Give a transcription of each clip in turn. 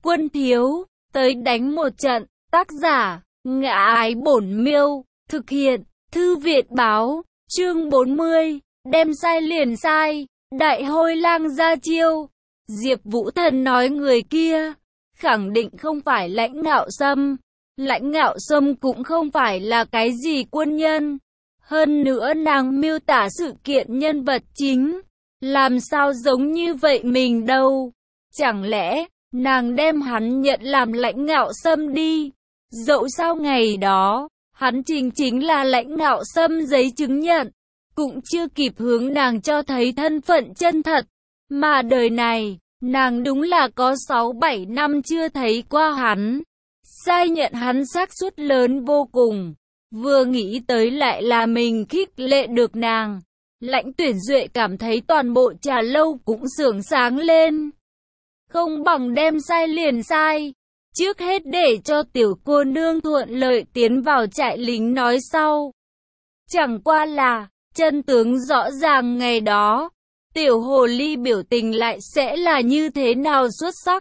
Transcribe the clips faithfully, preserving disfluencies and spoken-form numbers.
Quân thiếu, tới đánh một trận. Tác giả, Ngã Ái Bổn Miêu. Thực hiện, Thư Việt Báo. Chương bốn mươi. Đem sai liền sai. Đại Hôi Lang ra chiêu. Diệp Vũ Thần nói người kia khẳng định không phải Lãnh Ngạo Sâm. Lãnh Ngạo Sâm cũng không phải là cái gì quân nhân. Hơn nữa nàng miêu tả sự kiện nhân vật chính làm sao giống như vậy mình đâu. Chẳng lẽ nàng đem hắn nhận làm Lãnh Ngạo Sâm đi? Dẫu sao ngày đó hắn chính chính là Lãnh Ngạo Sâm giấy chứng nhận, cũng chưa kịp hướng nàng cho thấy thân phận chân thật. Mà đời này nàng đúng là có sáu bảy năm chưa thấy qua hắn. Sai nhận hắn xác suất lớn vô cùng. Vừa nghĩ tới lại là mình khích lệ được nàng, Lãnh Tuyển Duệ cảm thấy toàn bộ trà lâu cũng sưởng sáng lên. Không bằng đem sai liền sai. Trước hết để cho tiểu cô nương thuận lợi tiến vào trại lính nói sau. Chẳng qua là, chân tướng rõ ràng ngày đó, tiểu hồ ly biểu tình lại sẽ là như thế nào xuất sắc.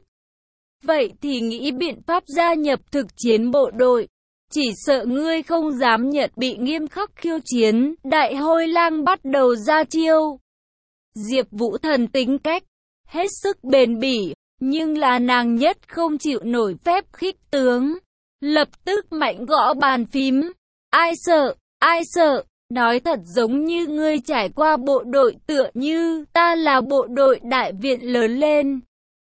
Vậy thì nghĩ biện pháp gia nhập thực chiến bộ đội. Chỉ sợ ngươi không dám nhận bị nghiêm khắc khiêu chiến. Đại Hôi Lang bắt đầu ra chiêu. Diệp Vũ Thần tính cách hết sức bền bỉ, nhưng là nàng nhất không chịu nổi phép khích tướng. Lập tức mạnh gõ bàn phím. Ai sợ, ai sợ, nói thật giống như ngươi trải qua bộ đội, tựa như ta là bộ đội đại viện lớn lên.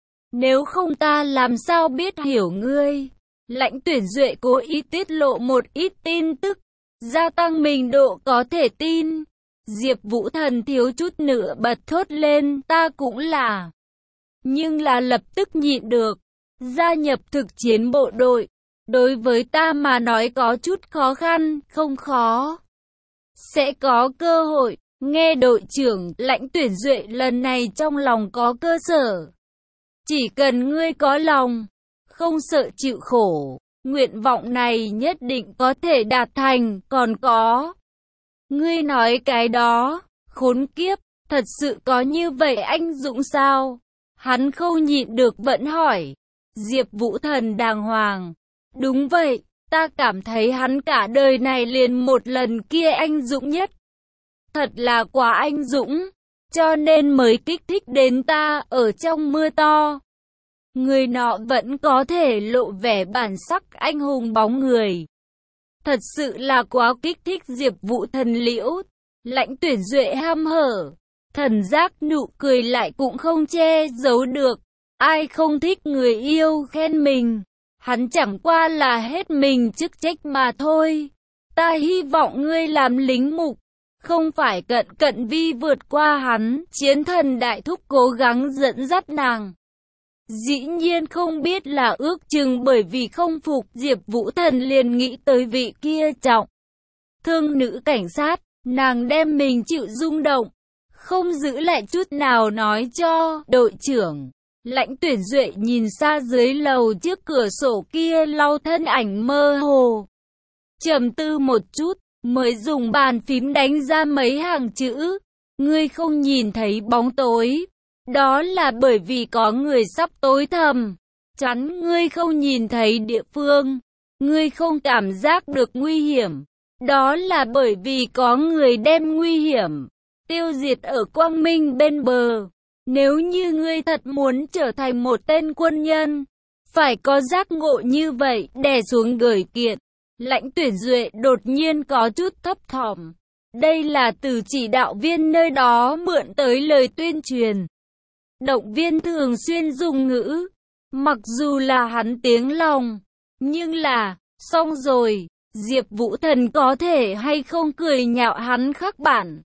Nếu không ta làm sao biết hiểu ngươi. Lãnh Tuyển Duệ cố ý tiết lộ một ít tin tức, gia tăng mình độ có thể tin. Diệp Vũ Thần thiếu chút nữa bật thốt lên, ta cũng là. Nhưng là lập tức nhịn được. Gia nhập thực chiến bộ đội, đối với ta mà nói có chút khó khăn, không khó. Sẽ có cơ hội. Nghe đội trưởng Lãnh Tuyển Duệ lần này trong lòng có cơ sở. Chỉ cần ngươi có lòng, không sợ chịu khổ, nguyện vọng này nhất định có thể đạt thành. Còn có, ngươi nói cái đó, khốn kiếp, thật sự có như vậy anh dũng sao? Hắn không nhịn được vẫn hỏi. Diệp Vũ Thần đàng hoàng. Đúng vậy, ta cảm thấy hắn cả đời này liền một lần kia anh dũng nhất. Thật là quá anh dũng, cho nên mới kích thích đến ta ở trong mưa to. Người nọ vẫn có thể lộ vẻ bản sắc anh hùng bóng người. Thật sự là quá kích thích Diệp Vũ Thần liễu. Lãnh Tuyển Duệ hăm hở, thần giác nụ cười lại cũng không che giấu được. Ai không thích người yêu khen mình. Hắn chẳng qua là hết mình chức trách mà thôi. Ta hy vọng ngươi làm lính mục, không phải cận cận vi vượt qua hắn. Chiến thần đại thúc cố gắng dẫn dắt nàng. Dĩ nhiên không biết là ước chừng bởi vì không phục Diệp Vũ Thần liền nghĩ tới vị kia trọng thương nữ cảnh sát. Nàng đem mình chịu rung động, không giữ lại chút nào nói cho đội trưởng. Lãnh Tuyển Duệ nhìn xa dưới lầu trước cửa sổ kia lau thân ảnh mơ hồ. Trầm tư một chút, mới dùng bàn phím đánh ra mấy hàng chữ. Ngươi không nhìn thấy bóng tối, đó là bởi vì có người sắp tối thầm. Chắn ngươi không nhìn thấy địa phương, ngươi không cảm giác được nguy hiểm. Đó là bởi vì có người đem nguy hiểm tiêu diệt ở quang minh bên bờ. Nếu như ngươi thật muốn trở thành một tên quân nhân, phải có giác ngộ như vậy. Đè xuống gởi kiện, Lãnh Tuyển Duệ đột nhiên có chút thấp thỏm. Đây là từ chỉ đạo viên nơi đó mượn tới lời tuyên truyền. Động viên thường xuyên dùng ngữ, mặc dù là hắn tiếng lòng, nhưng là, xong rồi, Diệp Vũ Thần có thể hay không cười nhạo hắn khắc bản.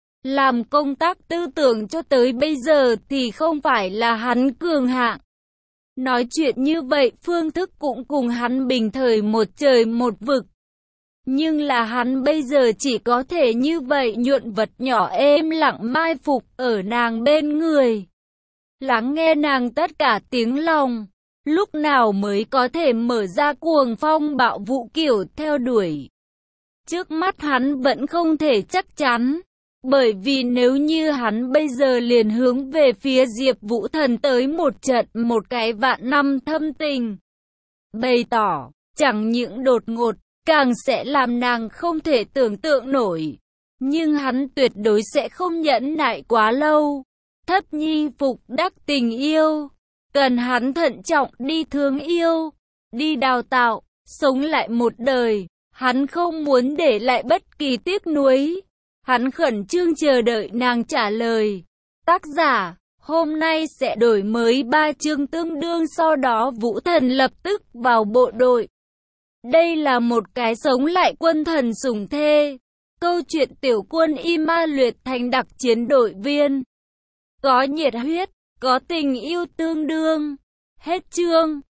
Làm công tác tư tưởng cho tới bây giờ thì không phải là hắn cường hạng. Nói chuyện như vậy phương thức cũng cùng hắn bình thời một trời một vực. Nhưng là hắn bây giờ chỉ có thể như vậy nhuận vật nhỏ êm lặng mai phục ở nàng bên người. Lắng nghe nàng tất cả tiếng lòng. Lúc nào mới có thể mở ra cuồng phong bạo vũ kiểu theo đuổi. Trước mắt hắn vẫn không thể chắc chắn. Bởi vì nếu như hắn bây giờ liền hướng về phía Diệp Vũ Thần tới một trận một cái vạn năm thâm tình, bày tỏ, chẳng những đột ngột, càng sẽ làm nàng không thể tưởng tượng nổi. Nhưng hắn tuyệt đối sẽ không nhẫn nại quá lâu. Thất nhi phục đắc tình yêu, cần hắn thận trọng đi thương yêu, đi đào tạo, sống lại một đời. Hắn không muốn để lại bất kỳ tiếc nuối. Hắn khẩn trương chờ đợi nàng trả lời. Tác giả, hôm nay sẽ đổi mới ba chương tương đương, sau đó Vũ Thần lập tức vào bộ đội. Đây là một cái sống lại quân thần sủng thê. Câu chuyện tiểu quân y ma luyện thành đặc chiến đội viên. Có nhiệt huyết, có tình yêu tương đương. Hết chương.